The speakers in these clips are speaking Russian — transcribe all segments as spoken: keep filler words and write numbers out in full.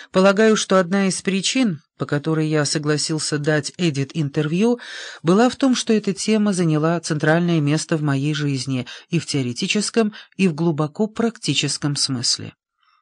Полагаю, что одна из причин, по которой я согласился дать Эдит интервью, была в том, что эта тема заняла центральное место в моей жизни и в теоретическом, и в глубоко практическом смысле.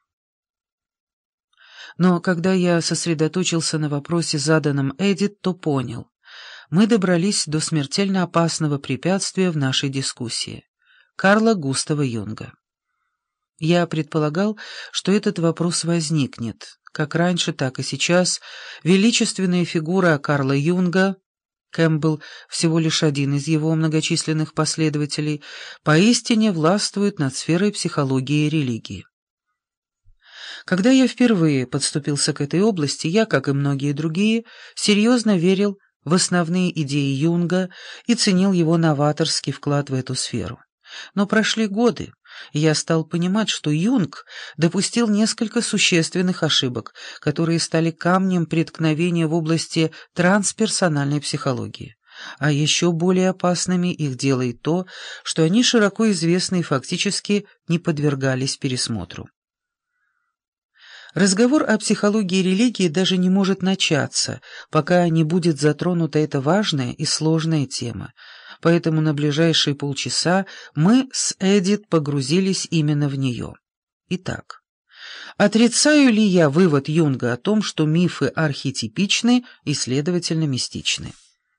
Но когда я сосредоточился на вопросе, заданном Эдит, то понял. Мы добрались до смертельно опасного препятствия в нашей дискуссии — Карла Густава Юнга. Я предполагал, что этот вопрос возникнет. Как раньше, так и сейчас величественная фигура Карла Юнга, Кэмпбелл всего лишь один из его многочисленных последователей, поистине властвует над сферой психологии и религии. Когда я впервые подступился к этой области, я, как и многие другие, серьезно верил в основные идеи Юнга и ценил его новаторский вклад в эту сферу. Но прошли годы, и я стал понимать, что Юнг допустил несколько существенных ошибок, которые стали камнем преткновения в области трансперсональной психологии. А еще более опасными их делает то, что они широко известны и фактически не подвергались пересмотру. Разговор о психологии и религии даже не может начаться, пока не будет затронута эта важная и сложная тема, поэтому на ближайшие полчаса мы с Эдит погрузились именно в нее. Итак, отрицаю ли я вывод Юнга о том, что мифы архетипичны и, следовательно, мистичны?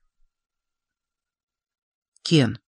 Кен.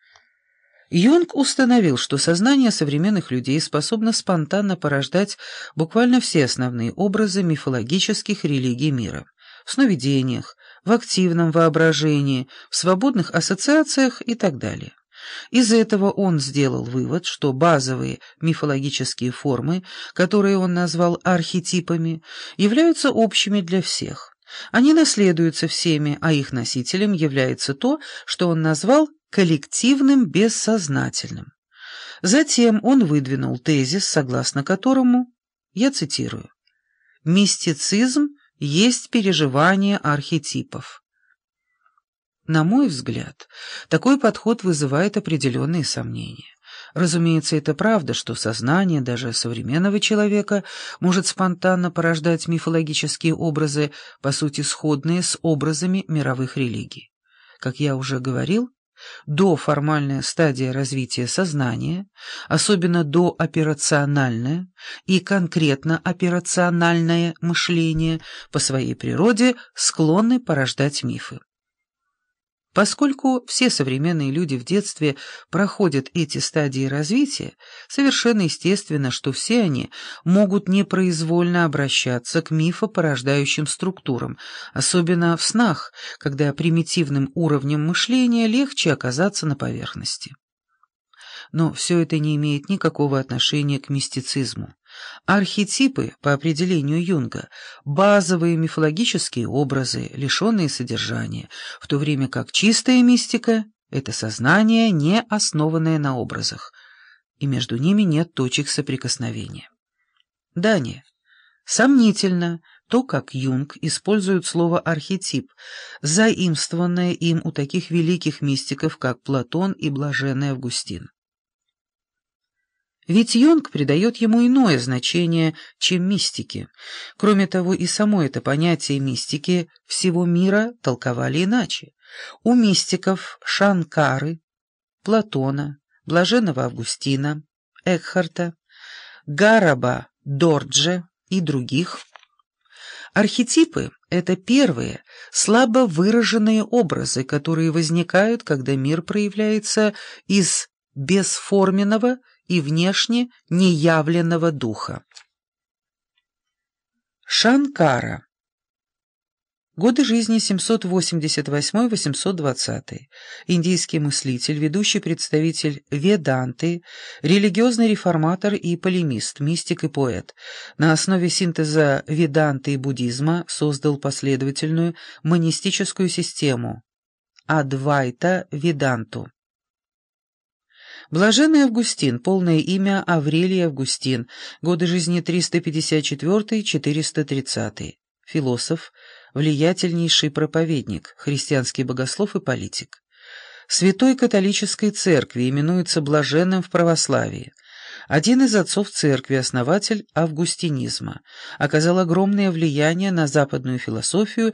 Юнг установил, что сознание современных людей способно спонтанно порождать буквально все основные образы мифологических религий мира. В сновидениях, в активном воображении, в свободных ассоциациях и так далее. Из этого он сделал вывод, что базовые мифологические формы, которые он назвал архетипами, являются общими для всех. Они наследуются всеми, а их носителем является то, что он назвал коллективным бессознательным. Затем он выдвинул тезис, согласно которому, я цитирую, «Мистицизм есть переживание архетипов». На мой взгляд, такой подход вызывает определенные сомнения. Разумеется, это правда, что сознание даже современного человека может спонтанно порождать мифологические образы, по сути сходные с образами мировых религий. Как я уже говорил, доформальная стадия развития сознания, особенно дооперациональное и конкретно операциональное мышление по своей природе склонны порождать мифы. Поскольку все современные люди в детстве проходят эти стадии развития, совершенно естественно, что все они могут непроизвольно обращаться к мифопорождающим структурам, особенно в снах, когда примитивным уровнем мышления легче оказаться на поверхности. Но все это не имеет никакого отношения к мистицизму. Архетипы, по определению Юнга, базовые мифологические образы, лишенные содержания, в то время как чистая мистика — это сознание, не основанное на образах, и между ними нет точек соприкосновения. Далее. Сомнительно то, как Юнг использует слово «архетип», заимствованное им у таких великих мистиков, как Платон и блаженный Августин. Ведь Юнг придает ему иное значение, чем мистики. Кроме того, и само это понятие мистики всего мира толковали иначе. У мистиков Шанкары, Платона, блаженного Августина, Экхарта, Гараба, Дордже и других архетипы — это первые, слабо выраженные образы, которые возникают, когда мир проявляется из бесформенного и внешне неявленного духа. Шанкара. Годы жизни семьсот восемьдесят восьмой — восемьсот двадцатый. Индийский мыслитель, ведущий представитель Веданты, религиозный реформатор и полемист, мистик и поэт. На основе синтеза Веданты и буддизма создал последовательную монистическую систему Адвайта Веданту. Блаженный Августин, полное имя Аврелий Августин, годы жизни триста пятьдесят четвёртый — четыреста тридцатый. Философ, влиятельнейший проповедник, христианский богослов и политик. Святой католической церкви, именуется блаженным в православии. Один из отцов церкви, основатель августинизма, оказал огромное влияние на западную философию